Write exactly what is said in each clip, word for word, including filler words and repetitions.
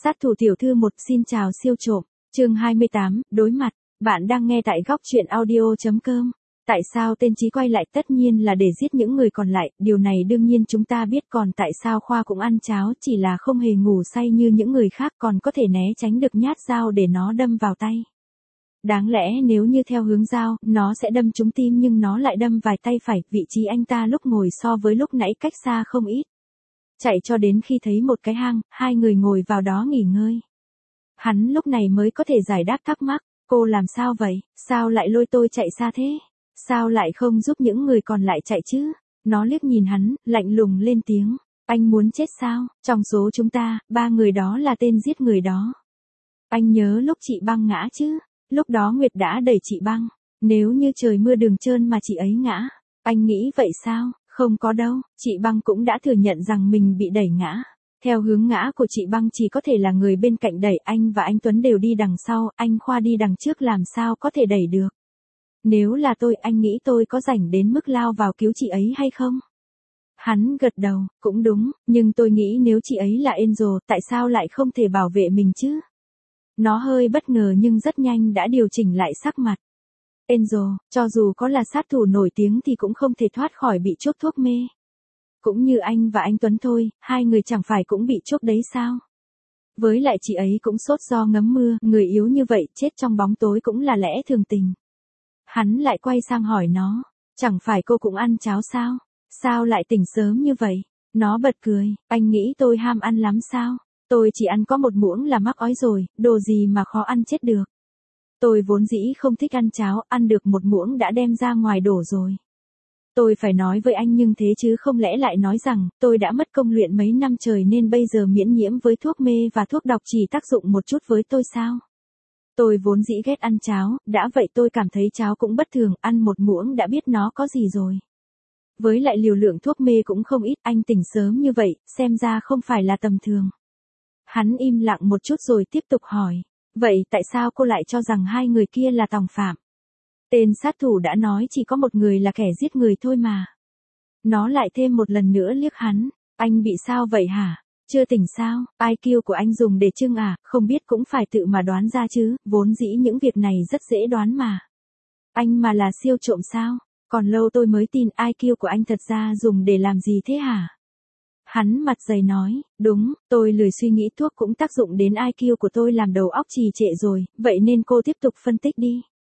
Sát thủ tiểu thư một xin chào siêu trộm, chương hai mươi tám, đối mặt, bạn đang nghe tại góc truyện audio.com. Tại sao tên Chí quay lại? Tất nhiên là để giết những người còn lại, điều này đương nhiên chúng ta biết, còn tại sao Khoa cũng ăn cháo, chỉ là không hề ngủ say như những người khác, còn có thể né tránh được nhát dao để nó đâm vào tay. Đáng lẽ nếu như theo hướng dao, nó sẽ đâm trúng tim nhưng nó lại đâm vài tay phải, vị trí anh ta lúc ngồi so với lúc nãy cách xa không ít. Chạy cho đến khi thấy một cái hang, hai người ngồi vào đó nghỉ ngơi. Hắn lúc này mới có thể giải đáp thắc mắc, cô làm sao vậy, sao lại lôi tôi chạy xa thế, sao lại không giúp những người còn lại chạy chứ? Nó liếc nhìn hắn, lạnh lùng lên tiếng, anh muốn chết sao? Trong số chúng ta, ba người đó là tên giết người đó. Anh nhớ lúc chị Băng ngã chứ, lúc đó Nguyệt đã đẩy chị Băng, nếu như trời mưa đường trơn mà chị ấy ngã, anh nghĩ vậy sao? Không có đâu, chị Băng cũng đã thừa nhận rằng mình bị đẩy ngã. Theo hướng ngã của chị Băng chỉ có thể là người bên cạnh đẩy, anh và anh Tuấn đều đi đằng sau, anh Khoa đi đằng trước làm sao có thể đẩy được. Nếu là tôi, anh nghĩ tôi có rảnh đến mức lao vào cứu chị ấy hay không? Hắn gật đầu, cũng đúng, nhưng tôi nghĩ nếu chị ấy là Angel, tại sao lại không thể bảo vệ mình chứ? Nó hơi bất ngờ nhưng rất nhanh đã điều chỉnh lại sắc mặt. Angel, cho dù có là sát thủ nổi tiếng thì cũng không thể thoát khỏi bị chuốc thuốc mê. Cũng như anh và anh Tuấn thôi, hai người chẳng phải cũng bị chuốc đấy sao? Với lại chị ấy cũng sốt do ngấm mưa, người yếu như vậy chết trong bóng tối cũng là lẽ thường tình. Hắn lại quay sang hỏi nó, chẳng phải cô cũng ăn cháo sao? Sao lại tỉnh sớm như vậy? Nó bật cười, anh nghĩ tôi ham ăn lắm sao? Tôi chỉ ăn có một muỗng là mắc ói rồi, đồ gì mà khó ăn chết được. Tôi vốn dĩ không thích ăn cháo, ăn được một muỗng đã đem ra ngoài đổ rồi. Tôi phải nói với anh nhưng thế chứ không lẽ lại nói rằng, tôi đã mất công luyện mấy năm trời nên bây giờ miễn nhiễm với thuốc mê và thuốc độc chỉ tác dụng một chút với tôi sao? Tôi vốn dĩ ghét ăn cháo, đã vậy tôi cảm thấy cháo cũng bất thường, ăn một muỗng đã biết nó có gì rồi. Với lại liều lượng thuốc mê cũng không ít, anh tỉnh sớm như vậy, xem ra không phải là tầm thường. Hắn im lặng một chút rồi tiếp tục hỏi, vậy tại sao cô lại cho rằng hai người kia là tòng phạm? Tên sát thủ đã nói chỉ có một người là kẻ giết người thôi mà. Nó lại thêm một lần nữa liếc hắn, anh bị sao vậy hả? Chưa tỉnh sao? i kiu của anh dùng để trưng à? Không biết cũng phải tự mà đoán ra chứ, vốn dĩ những việc này rất dễ đoán mà. Anh mà là siêu trộm sao? Còn lâu tôi mới tin i kiu của anh thật ra dùng để làm gì thế hả? Hắn mặt dày nói, đúng, tôi lười suy nghĩ, thuốc cũng tác dụng đến i kiu của tôi làm đầu óc trì trệ rồi, vậy nên cô tiếp tục phân tích đi.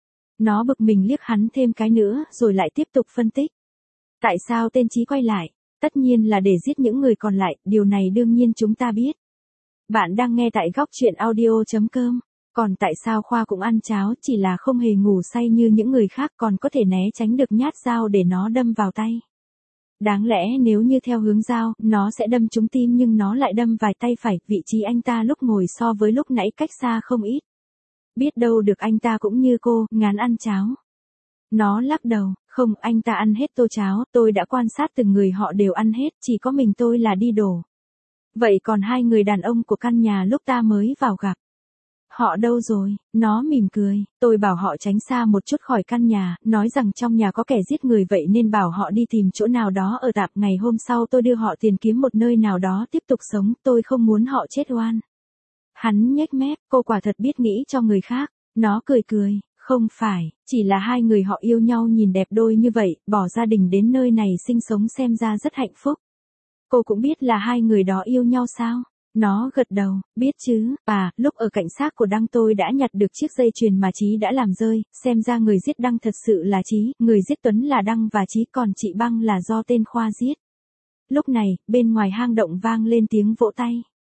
Nó bực mình liếc hắn thêm cái nữa, rồi lại tiếp tục phân tích. Tại sao tên Chí quay lại? Tất nhiên là để giết những người còn lại, điều này đương nhiên chúng ta biết. Bạn đang nghe tại góc truyện audio.com. Còn tại sao Khoa cũng ăn cháo, chỉ là không hề ngủ say như những người khác, còn có thể né tránh được nhát dao để nó đâm vào tay. Đáng lẽ nếu như theo hướng dao, nó sẽ đâm trúng tim nhưng nó lại đâm vài tay phải, vị trí anh ta lúc ngồi so với lúc nãy cách xa không ít. Biết đâu được anh ta cũng như cô, ngán ăn cháo. Nó lắc đầu, không, anh ta ăn hết tô cháo, tôi đã quan sát từng người họ đều ăn hết, chỉ có mình tôi là đi đổ. Vậy còn hai người đàn ông của căn nhà lúc ta mới vào gặp. Họ đâu rồi? Nó mỉm cười, tôi bảo họ tránh xa một chút khỏi căn nhà, nói rằng trong nhà có kẻ giết người vậy nên bảo họ đi tìm chỗ nào đó ở tạm, ngày hôm sau tôi đưa họ tiền kiếm một nơi nào đó tiếp tục sống, tôi không muốn họ chết oan. Hắn nhếch mép, cô quả thật biết nghĩ cho người khác. Nó cười cười, không phải, chỉ là hai người họ yêu nhau nhìn đẹp đôi như vậy, bỏ gia đình đến nơi này sinh sống xem ra rất hạnh phúc. Cô cũng biết là hai người đó yêu nhau sao? Nó gật đầu, biết chứ, à, lúc ở cạnh xác của Đăng tôi đã nhặt được chiếc dây chuyền mà Chí đã làm rơi, xem ra người giết Đăng thật sự là Chí, người giết Tuấn là Đăng và Chí, còn chị Băng là do tên Khoa giết. Lúc này, bên ngoài hang động vang lên tiếng vỗ tay.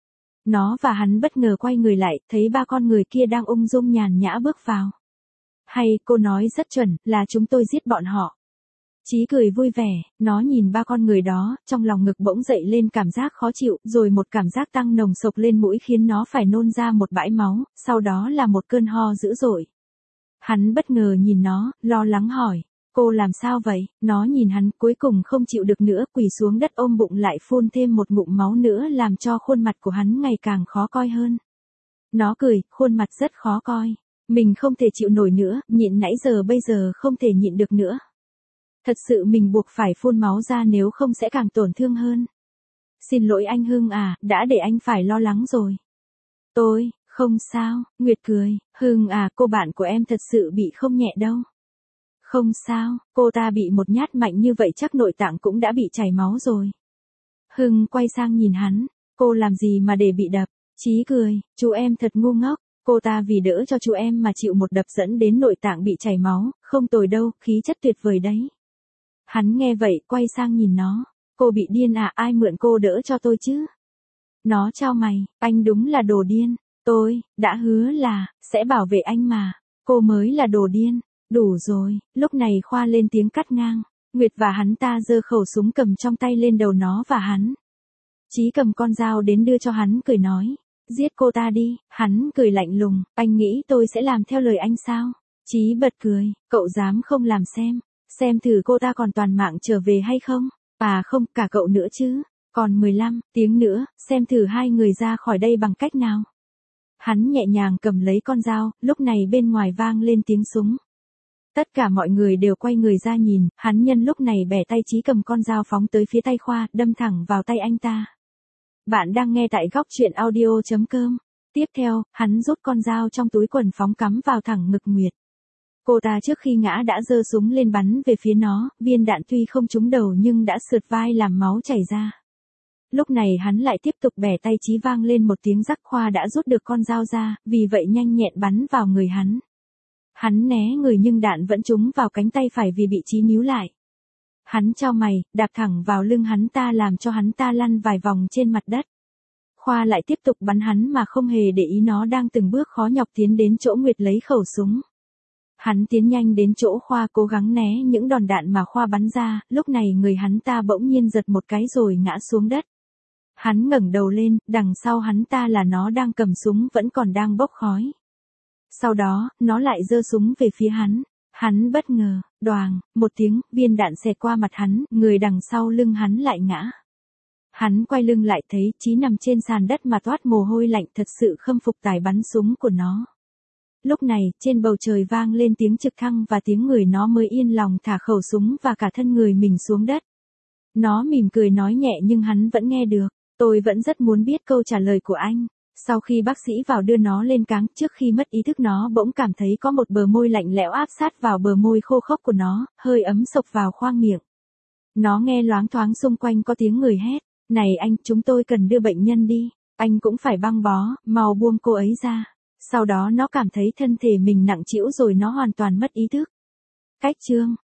Nó và hắn bất ngờ quay người lại, thấy ba con người kia đang ung dung nhàn nhã bước vào. Hay, cô nói rất chuẩn, là chúng tôi giết bọn họ. Chí cười vui vẻ, nó nhìn ba con người đó, trong lòng ngực bỗng dậy lên cảm giác khó chịu, rồi một cảm giác tăng nồng sộc lên mũi khiến nó phải nôn ra một bãi máu, sau đó là một cơn ho dữ dội. Hắn bất ngờ nhìn nó, lo lắng hỏi, cô làm sao vậy? Nó nhìn hắn, cuối cùng không chịu được nữa, quỳ xuống đất ôm bụng lại phun thêm một ngụm máu nữa làm cho khuôn mặt của hắn ngày càng khó coi hơn. Nó cười, khuôn mặt rất khó coi. Mình không thể chịu nổi nữa, nhịn nãy giờ bây giờ không thể nhịn được nữa. Thật sự mình buộc phải phun máu ra nếu không sẽ càng tổn thương hơn. Xin lỗi anh Hưng à, đã để anh phải lo lắng rồi. Tôi, không sao, Nguyệt cười, Hưng à, cô bạn của em thật sự bị không nhẹ đâu. Không sao, cô ta bị một nhát mạnh như vậy chắc nội tạng cũng đã bị chảy máu rồi. Hưng quay sang nhìn hắn, cô làm gì mà để bị đập? Chí cười, chú em thật ngu ngốc, cô ta vì đỡ cho chú em mà chịu một đập dẫn đến nội tạng bị chảy máu, không tồi đâu, khí chất tuyệt vời đấy. Hắn nghe vậy, quay sang nhìn nó, cô bị điên à, ai mượn cô đỡ cho tôi chứ? Nó chau mày, anh đúng là đồ điên, tôi, đã hứa là, sẽ bảo vệ anh mà, cô mới là đồ điên, đủ rồi, lúc này Khoa lên tiếng cắt ngang, Nguyệt và hắn ta giơ khẩu súng cầm trong tay lên đầu nó và hắn. Chí cầm con dao đến đưa cho hắn cười nói, giết cô ta đi, hắn cười lạnh lùng, anh nghĩ tôi sẽ làm theo lời anh sao? Chí bật cười, cậu dám không làm xem, xem thử cô ta còn toàn mạng trở về hay không? À không, cả cậu nữa chứ. Còn mười lăm tiếng nữa, xem thử hai người ra khỏi đây bằng cách nào. Hắn nhẹ nhàng cầm lấy con dao, lúc này bên ngoài vang lên tiếng súng. Tất cả mọi người đều quay người ra nhìn, hắn nhân lúc này bẻ tay Chí cầm con dao phóng tới phía tay Khoa, đâm thẳng vào tay anh ta. Bạn đang nghe tại góc truyện audio chấm com. Tiếp theo, hắn rút con dao trong túi quần phóng cắm vào thẳng ngực Nguyệt. Cô ta trước khi ngã đã giơ súng lên bắn về phía nó, viên đạn tuy không trúng đầu nhưng đã sượt vai làm máu chảy ra. Lúc này hắn lại tiếp tục bẻ tay Chí, vang lên một tiếng rắc, Khoa đã rút được con dao ra, vì vậy nhanh nhẹn bắn vào người hắn. Hắn né người nhưng đạn vẫn trúng vào cánh tay phải vì bị Chí níu lại. Hắn chau mày, đạp thẳng vào lưng hắn ta làm cho hắn ta lăn vài vòng trên mặt đất. Khoa lại tiếp tục bắn hắn mà không hề để ý nó đang từng bước khó nhọc tiến đến chỗ Nguyệt lấy khẩu súng. Hắn tiến nhanh đến chỗ Khoa cố gắng né những đòn đạn mà Khoa bắn ra, lúc này người hắn ta bỗng nhiên giật một cái rồi ngã xuống đất. Hắn ngẩng đầu lên, đằng sau hắn ta là nó đang cầm súng vẫn còn đang bốc khói. Sau đó, nó lại giơ súng về phía hắn. Hắn bất ngờ, đoàng, một tiếng, viên đạn xẹt qua mặt hắn, người đằng sau lưng hắn lại ngã. Hắn quay lưng lại thấy Chí nằm trên sàn đất mà toát mồ hôi lạnh, thật sự khâm phục tài bắn súng của nó. Lúc này, trên bầu trời vang lên tiếng trực thăng và tiếng người nó mới yên lòng thả khẩu súng và cả thân người mình xuống đất. Nó mỉm cười nói nhẹ nhưng hắn vẫn nghe được. Tôi vẫn rất muốn biết câu trả lời của anh. Sau khi bác sĩ vào đưa nó lên cáng, trước khi mất ý thức nó bỗng cảm thấy có một bờ môi lạnh lẽo áp sát vào bờ môi khô khốc của nó, hơi ấm xộc vào khoang miệng. Nó nghe loáng thoáng xung quanh có tiếng người hét. Này anh, chúng tôi cần đưa bệnh nhân đi. Anh cũng phải băng bó, mau buông cô ấy ra. Sau đó nó cảm thấy thân thể mình nặng trĩu rồi nó hoàn toàn mất ý thức. Cách chương